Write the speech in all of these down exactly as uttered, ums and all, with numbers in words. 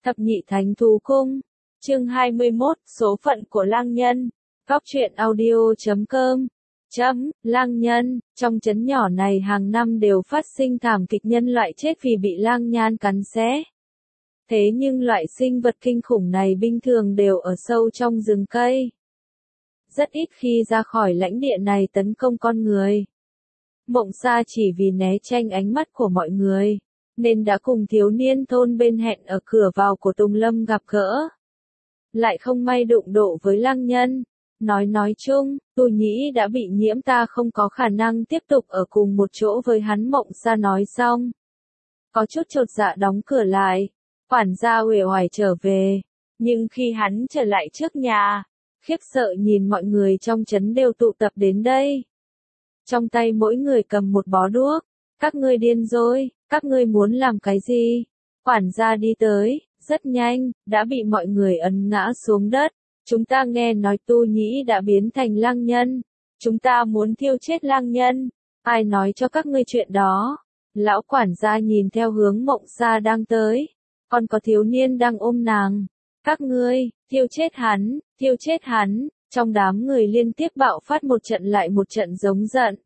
Thập nhị thánh thú cung. Chương hai mươi mốt, số phận của lang nhân. Góc truyện audio chấm com. Chấm, lang nhân, trong trấn nhỏ này hàng năm đều phát sinh thảm kịch nhân loại chết vì bị lang nhan cắn xé. Thế nhưng loại sinh vật kinh khủng này bình thường đều ở sâu trong rừng cây. Rất ít khi ra khỏi lãnh địa này tấn công con người. Mộng Sa chỉ vì né tránh ánh mắt của mọi người, nên đã cùng thiếu niên thôn bên hẹn ở cửa vào của Tùng Lâm gặp gỡ. Lại không may đụng độ với lang nhân. Nói nói chung, Tu Nhĩ đã bị nhiễm, ta không có khả năng tiếp tục ở cùng một chỗ với hắn. Mộng Sa nói xong, có chút chột dạ đóng cửa lại. Quản gia uể oải trở về, nhưng khi hắn trở lại trước nhà, khiếp sợ nhìn mọi người trong trấn đều tụ tập đến đây. Trong tay mỗi người cầm một bó đuốc. Các ngươi điên rồi, các ngươi muốn làm cái gì? Quản gia đi tới, rất nhanh, đã bị mọi người ấn ngã xuống đất. Chúng ta nghe nói Tu Nhĩ đã biến thành lang nhân. Chúng ta muốn thiêu chết lang nhân. Ai nói cho các ngươi chuyện đó? Lão quản gia nhìn theo hướng Mộng Sa đang tới. Còn có thiếu niên đang ôm nàng. Các ngươi, thiêu chết hắn, thiêu chết hắn. Trong đám người liên tiếp bạo phát một trận lại một trận giống giận.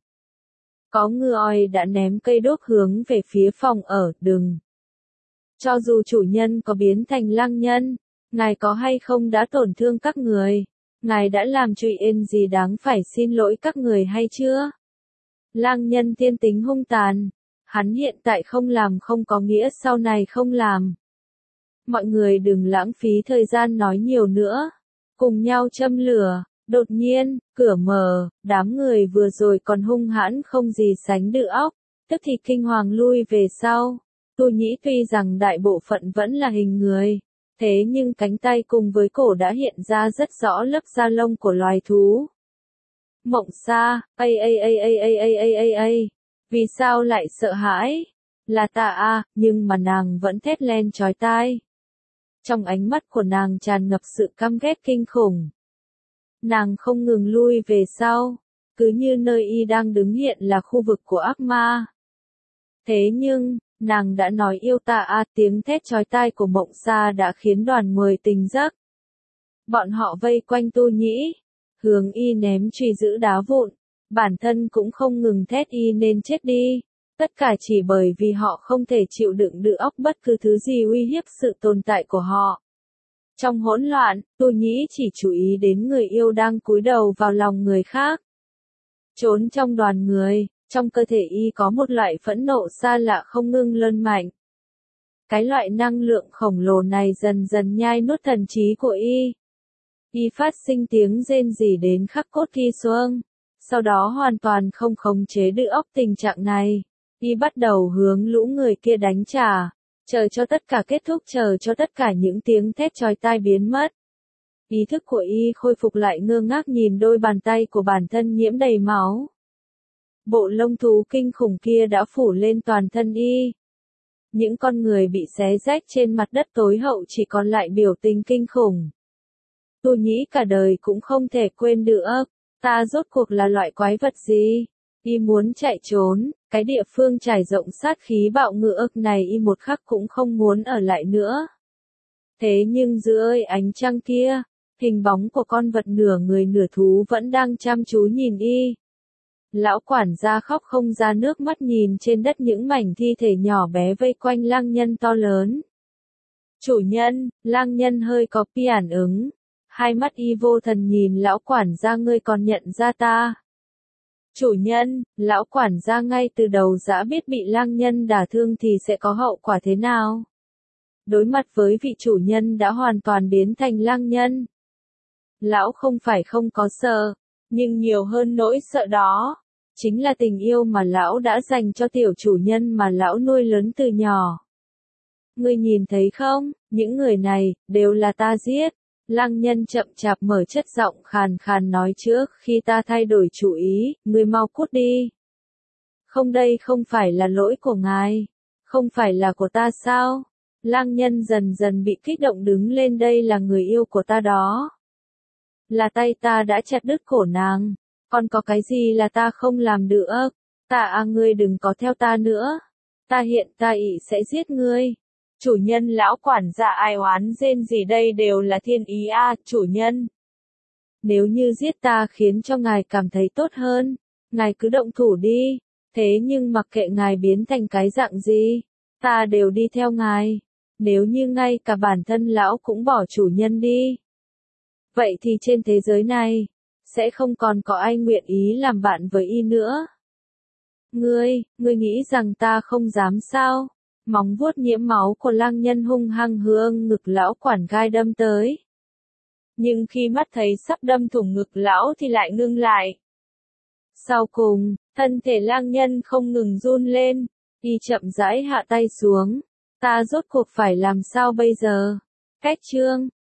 Có người đã ném cây đuốc hướng về phía phòng ở, đừng. Cho dù chủ nhân có biến thành lang nhân, ngài có hay không đã tổn thương các người, ngài đã làm chuyện gì đáng phải xin lỗi các người hay chưa? Lang nhân thiên tính hung tàn, hắn hiện tại không làm không có nghĩa sau này không làm. Mọi người đừng lãng phí thời gian nói nhiều nữa, cùng nhau châm lửa. Đột nhiên, cửa mở, đám người vừa rồi còn hung hãn không gì sánh được óc, tức thì kinh hoàng lui về sau. Tu Nhĩ tuy rằng đại bộ phận vẫn là hình người, thế nhưng cánh tay cùng với cổ đã hiện ra rất rõ lớp da lông của loài thú. Mộng Sa, ây ây ây ây ây ây ây ây ây, vì sao lại sợ hãi? Là ta à, nhưng mà nàng vẫn thét lên chói tai. Trong ánh mắt của nàng tràn ngập sự căm ghét kinh khủng. Nàng không ngừng lui về sau, cứ như nơi y đang đứng hiện là khu vực của ác ma. Thế nhưng, nàng đã nói yêu ta à, tiếng thét chói tai của Mộng Sa đã khiến đoàn người tỉnh giấc. Bọn họ vây quanh Tu Nhĩ, hướng y ném chùy giữ đá vụn, bản thân cũng không ngừng thét y nên chết đi. Tất cả chỉ bởi vì họ không thể chịu đựng được óc bất cứ thứ gì uy hiếp sự tồn tại của họ. Trong hỗn loạn, Tu Nhĩ chỉ chú ý đến người yêu đang cúi đầu vào lòng người khác. Trốn trong đoàn người, trong cơ thể y có một loại phẫn nộ xa lạ không ngưng lớn mạnh. Cái loại năng lượng khổng lồ này dần dần nhai nuốt thần trí của y. Y phát sinh tiếng rên rỉ đến khắc cốt ghi xuông. Sau đó hoàn toàn không khống chế được óc tình trạng này. Y bắt đầu hướng lũ người kia đánh trả. Chờ cho tất cả kết thúc, chờ cho tất cả những tiếng thét chói tai biến mất. Ý thức của y khôi phục lại, ngơ ngác nhìn đôi bàn tay của bản thân nhiễm đầy máu. Bộ lông thú kinh khủng kia đã phủ lên toàn thân y. Những con người bị xé rách trên mặt đất tối hậu chỉ còn lại biểu tình kinh khủng. Tu Nhĩ cả đời cũng không thể quên được, ta rốt cuộc là loại quái vật gì? Y muốn chạy trốn, cái địa phương trải rộng sát khí bạo ngược này y một khắc cũng không muốn ở lại nữa. Thế nhưng dưới ánh trăng kia, hình bóng của con vật nửa người nửa thú vẫn đang chăm chú nhìn y. Lão quản gia khóc không ra nước mắt nhìn trên đất những mảnh thi thể nhỏ bé vây quanh lang nhân to lớn. Chủ nhân, lang nhân hơi có phản ứng. Hai mắt y vô thần nhìn lão quản gia, ngươi còn nhận ra ta? Chủ nhân, lão quản gia ngay từ đầu đã biết bị lang nhân đả thương thì sẽ có hậu quả thế nào. Đối mặt với vị chủ nhân đã hoàn toàn biến thành lang nhân. Lão không phải không có sợ, nhưng nhiều hơn nỗi sợ đó. Chính là tình yêu mà lão đã dành cho tiểu chủ nhân mà lão nuôi lớn từ nhỏ. Ngươi nhìn thấy không, những người này, đều là ta giết. Lang nhân chậm chạp mở chất giọng khàn khàn nói, trước khi ta thay đổi chủ ý, ngươi mau cút đi. Không, đây không phải là lỗi của ngài. Không phải là của ta sao? Lang nhân dần dần bị kích động đứng lên, đây là người yêu của ta đó. Là tay ta đã chặt đứt cổ nàng. Còn có cái gì là ta không làm được? Ta à, ngươi đừng có theo ta nữa. Ta hiện tại sẽ giết ngươi. Chủ nhân lão quản gia ai oán rên gì đây đều là thiên ý a, chủ nhân. Nếu như giết ta khiến cho ngài cảm thấy tốt hơn, ngài cứ động thủ đi, thế nhưng mặc kệ ngài biến thành cái dạng gì, ta đều đi theo ngài. Nếu như ngay cả bản thân lão cũng bỏ chủ nhân đi, vậy thì trên thế giới này, sẽ không còn có ai nguyện ý làm bạn với y nữa. Ngươi, ngươi nghĩ rằng ta không dám sao? Móng vuốt nhiễm máu của lang nhân hung hăng hướng ngực lão quản gai đâm tới. Nhưng khi mắt thấy sắp đâm thủng ngực lão thì lại ngưng lại. Sau cùng, thân thể lang nhân không ngừng run lên, y chậm rãi hạ tay xuống. Ta rốt cuộc phải làm sao bây giờ? Kết chương